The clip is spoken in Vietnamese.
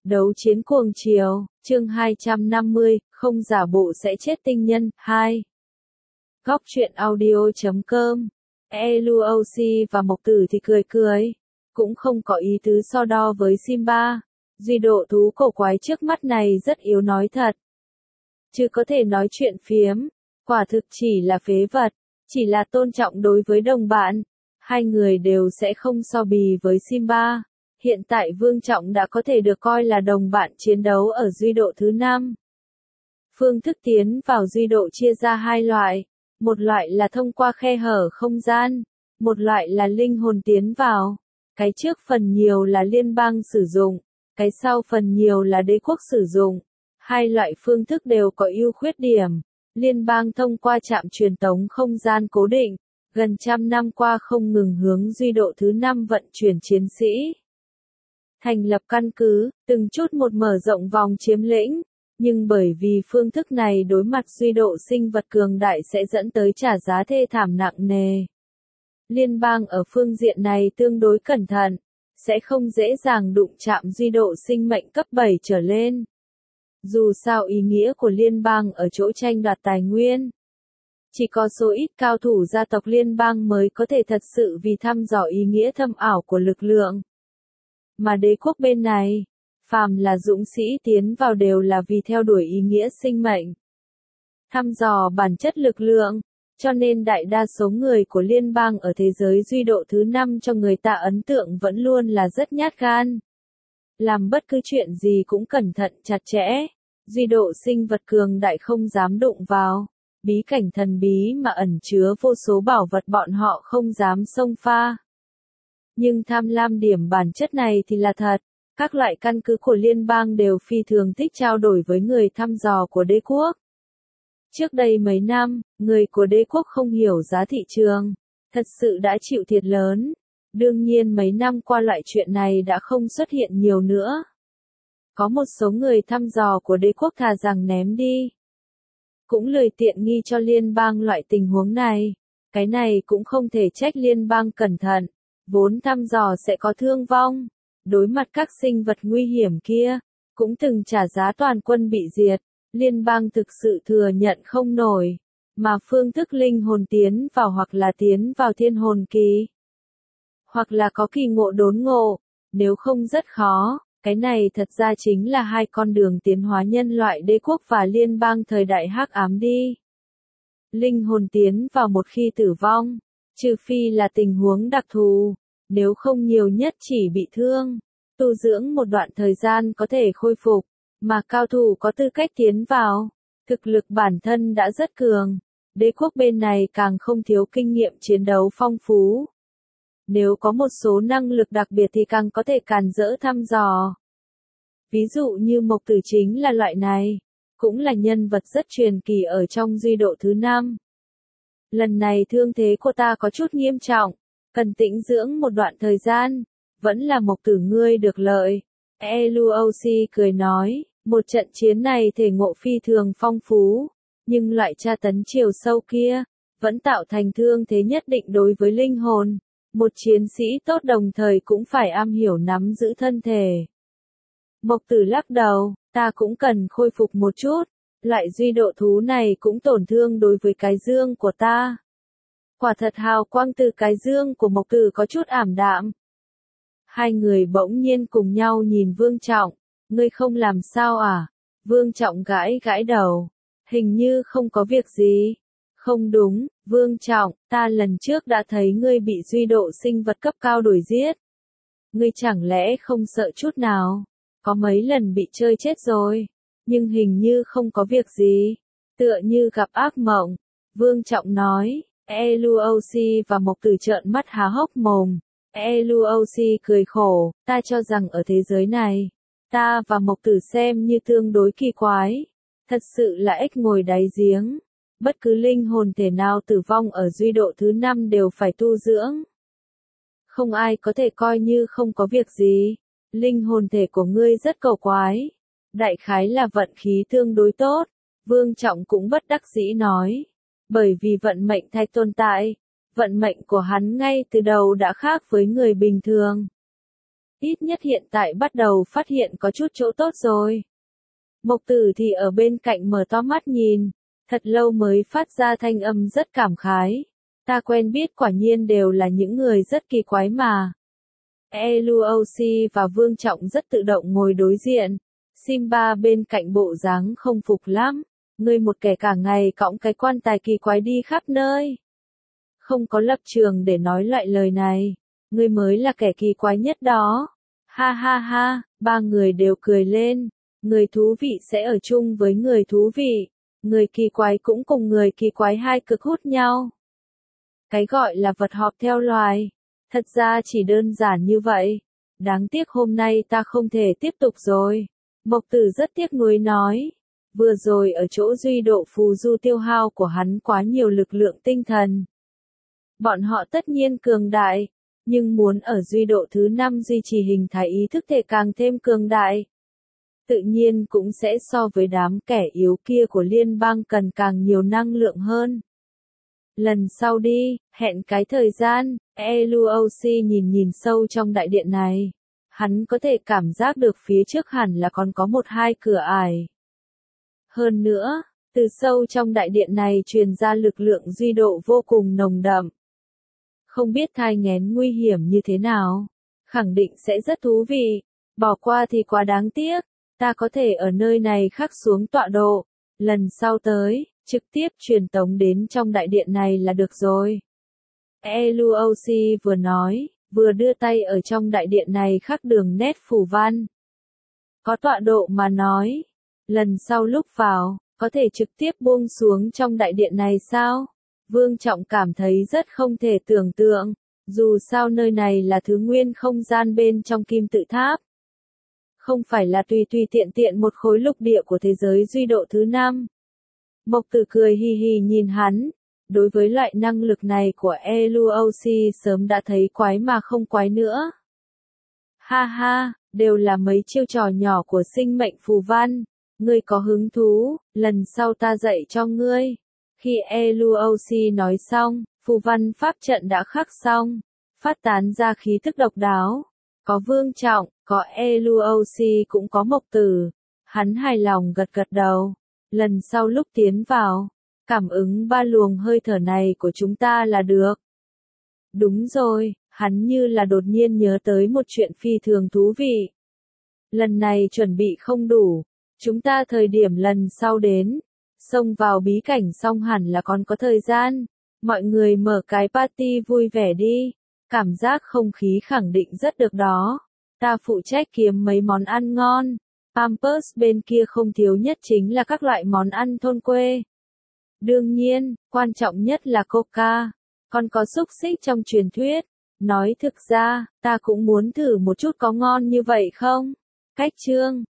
Đấu chiến cuồng chiều, chương 250, không giả bộ sẽ chết tinh nhân, 2. Góc truyện audio.com. Luoc và Mộc Tử thì cười cười, cũng không có ý tứ so đo với Simba. Duy độ thú cổ quái trước mắt này rất yếu nói thật. Chứ có thể nói chuyện phiếm, quả thực chỉ là phế vật, chỉ là tôn trọng đối với đồng bạn. Hai người đều sẽ không so bì với Simba. Hiện tại Vương Trọng đã có thể được coi là đồng bạn chiến đấu ở duy độ thứ 5. Phương thức tiến vào duy độ chia ra hai loại. Một loại là thông qua khe hở không gian, một loại là linh hồn tiến vào. Cái trước phần nhiều là liên bang sử dụng, cái sau phần nhiều là đế quốc sử dụng. Hai loại phương thức đều có ưu khuyết điểm. Liên bang thông qua trạm truyền tống không gian cố định, gần trăm năm qua không ngừng hướng duy độ thứ 5 vận chuyển chiến sĩ. Thành lập căn cứ, từng chút một mở rộng vòng chiếm lĩnh, nhưng bởi vì phương thức này đối mặt duy độ sinh vật cường đại sẽ dẫn tới trả giá thê thảm nặng nề. Liên bang ở phương diện này tương đối cẩn thận, sẽ không dễ dàng đụng chạm duy độ sinh mệnh cấp 7 trở lên. Dù sao ý nghĩa của liên bang ở chỗ tranh đoạt tài nguyên. Chỉ có số ít cao thủ gia tộc liên bang mới có thể thật sự vì thăm dò ý nghĩa thâm ảo của lực lượng. Mà đế quốc bên này, phàm là dũng sĩ tiến vào đều là vì theo đuổi ý nghĩa sinh mệnh. Thăm dò bản chất lực lượng, cho nên đại đa số người của liên bang ở thế giới duy độ thứ 5 cho người ta ấn tượng vẫn luôn là rất nhát gan. Làm bất cứ chuyện gì cũng cẩn thận chặt chẽ, duy độ sinh vật cường đại không dám đụng vào, bí cảnh thần bí mà ẩn chứa vô số bảo vật bọn họ không dám xông pha. Nhưng tham lam điểm bản chất này thì là thật, các loại căn cứ của liên bang đều phi thường thích trao đổi với người thăm dò của đế quốc. Trước đây mấy năm, người của đế quốc không hiểu giá thị trường, thật sự đã chịu thiệt lớn. Đương nhiên mấy năm qua loại chuyện này đã không xuất hiện nhiều nữa. Có một số người thăm dò của đế quốc thà rằng ném đi. Cũng lười tiện nghi cho liên bang loại tình huống này. Cái này cũng không thể trách liên bang cẩn thận. Vốn thăm dò sẽ có thương vong. Đối mặt các sinh vật nguy hiểm kia, cũng từng trả giá toàn quân bị diệt. Liên bang thực sự thừa nhận không nổi. Mà phương thức linh hồn tiến vào hoặc là tiến vào thiên hồn kỳ. Hoặc là có kỳ ngộ đốn ngộ, nếu không rất khó, cái này thật ra chính là hai con đường tiến hóa nhân loại đế quốc và liên bang thời đại hắc ám đi. Linh hồn tiến vào một khi tử vong, trừ phi là tình huống đặc thù, nếu không nhiều nhất chỉ bị thương, tu dưỡng một đoạn thời gian có thể khôi phục, mà cao thủ có tư cách tiến vào, thực lực bản thân đã rất cường, đế quốc bên này càng không thiếu kinh nghiệm chiến đấu phong phú. Nếu có một số năng lực đặc biệt thì càng có thể càn rỡ thăm dò. Ví dụ như Mộc Tử chính là loại này, cũng là nhân vật rất truyền kỳ ở trong duy độ thứ 5. Lần này thương thế của ta có chút nghiêm trọng, cần tĩnh dưỡng một đoạn thời gian, vẫn là Mộc Tử ngươi được lợi. Luoc cười nói, một trận chiến này thể ngộ phi thường phong phú, nhưng loại tra tấn chiều sâu kia, vẫn tạo thành thương thế nhất định đối với linh hồn. Một chiến sĩ tốt đồng thời cũng phải am hiểu nắm giữ thân thể. Mộc Tử lắc đầu, ta cũng cần khôi phục một chút, loại duy độ thú này cũng tổn thương đối với cái dương của ta. Quả thật hào quang từ cái dương của Mộc Tử có chút ảm đạm. Hai người bỗng nhiên cùng nhau nhìn Vương Trọng, ngươi không làm sao à? Vương Trọng gãi gãi đầu, hình như không có việc gì. Không đúng, Vương Trọng, ta lần trước đã thấy ngươi bị duy độ sinh vật cấp cao đuổi giết. Ngươi chẳng lẽ không sợ chút nào? Có mấy lần bị chơi chết rồi, nhưng hình như không có việc gì. Tựa như gặp ác mộng. Vương Trọng nói, Luoc và Mộc Tử trợn mắt há hốc mồm. Luoc cười khổ, ta cho rằng ở thế giới này, ta và Mộc Tử xem như tương đối kỳ quái. Thật sự là ếch ngồi đáy giếng. Bất cứ linh hồn thể nào tử vong ở duy độ thứ 5 đều phải tu dưỡng. Không ai có thể coi như không có việc gì. Linh hồn thể của ngươi rất cầu quái. Đại khái là vận khí tương đối tốt. Vương Trọng cũng bất đắc dĩ nói. Bởi vì vận mệnh thạch tồn tại. Vận mệnh của hắn ngay từ đầu đã khác với người bình thường. Ít nhất hiện tại bắt đầu phát hiện có chút chỗ tốt rồi. Mộc Tử thì ở bên cạnh mở to mắt nhìn, thật lâu mới phát ra thanh âm rất cảm khái. Ta quen biết quả nhiên đều là những người rất kỳ quái mà. Luosi và Vương Trọng rất tự động ngồi đối diện. Simba bên cạnh bộ dáng không phục lắm. Ngươi một kẻ cả ngày cõng cái quan tài kỳ quái đi khắp nơi. Không có lập trường để nói loại lời này. Ngươi mới là kẻ kỳ quái nhất đó. Ha ha ha, ba người đều cười lên. Người thú vị sẽ ở chung với người thú vị. Người kỳ quái cũng cùng người kỳ quái hai cực hút nhau. Cái gọi là vật họp theo loài. Thật ra chỉ đơn giản như vậy. Đáng tiếc hôm nay ta không thể tiếp tục rồi. Mộc Tử rất tiếc nuối nói. Vừa rồi ở chỗ Duy Độ phù du tiêu hao của hắn quá nhiều lực lượng tinh thần. Bọn họ tất nhiên cường đại, nhưng muốn ở Duy Độ thứ 5 duy trì hình thái ý thức thể càng thêm cường đại. Tự nhiên cũng sẽ so với đám kẻ yếu kia của liên bang cần càng nhiều năng lượng hơn. Lần sau đi, hẹn cái thời gian, Luosi nhìn sâu trong đại điện này. Hắn có thể cảm giác được phía trước hẳn là còn có một hai cửa ải. Hơn nữa, từ sâu trong đại điện này truyền ra lực lượng Duy Độ vô cùng nồng đậm. Không biết thai nghén nguy hiểm như thế nào, khẳng định sẽ rất thú vị, bỏ qua thì quá đáng tiếc, ta có thể ở nơi này khắc xuống tọa độ, lần sau tới, trực tiếp truyền tống đến trong đại điện này là được rồi. Luosi vừa nói, vừa đưa tay ở trong đại điện này khắc đường nét phù văn. Có tọa độ mà nói, lần sau lúc vào, có thể trực tiếp buông xuống trong đại điện này sao? Vương Trọng cảm thấy rất không thể tưởng tượng, dù sao nơi này là thứ nguyên không gian bên trong kim tự tháp. Không phải là tùy tiện tiện một khối lục địa của thế giới Duy Độ thứ 5. Mộc Tử cười hì hì nhìn hắn, đối với loại năng lực này của Luosi sớm đã thấy quái mà không quái nữa. Ha ha, đều là mấy chiêu trò nhỏ của sinh mệnh phù văn, ngươi có hứng thú, lần sau ta dạy cho ngươi. Khi Luosi nói xong, phù văn pháp trận đã khắc xong, phát tán ra khí tức độc đáo. Có Vương Trọng, có Luosi cũng có Mộc Tử. Hắn hài lòng gật gật đầu. Lần sau lúc tiến vào, cảm ứng ba luồng hơi thở này của chúng ta là được. Đúng rồi, hắn như là đột nhiên nhớ tới một chuyện phi thường thú vị. Lần này chuẩn bị không đủ, chúng ta thời điểm lần sau đến, xông vào bí cảnh xong hẳn là còn có thời gian. Mọi người mở cái party vui vẻ đi, cảm giác không khí khẳng định rất được đó. Ta phụ trách kiếm mấy món ăn ngon. Pampers bên kia không thiếu nhất chính là các loại món ăn thôn quê. Đương nhiên, quan trọng nhất là Coca, còn có xúc xích trong truyền thuyết. Nói thực ra, ta cũng muốn thử một chút có ngon như vậy không? Cách chương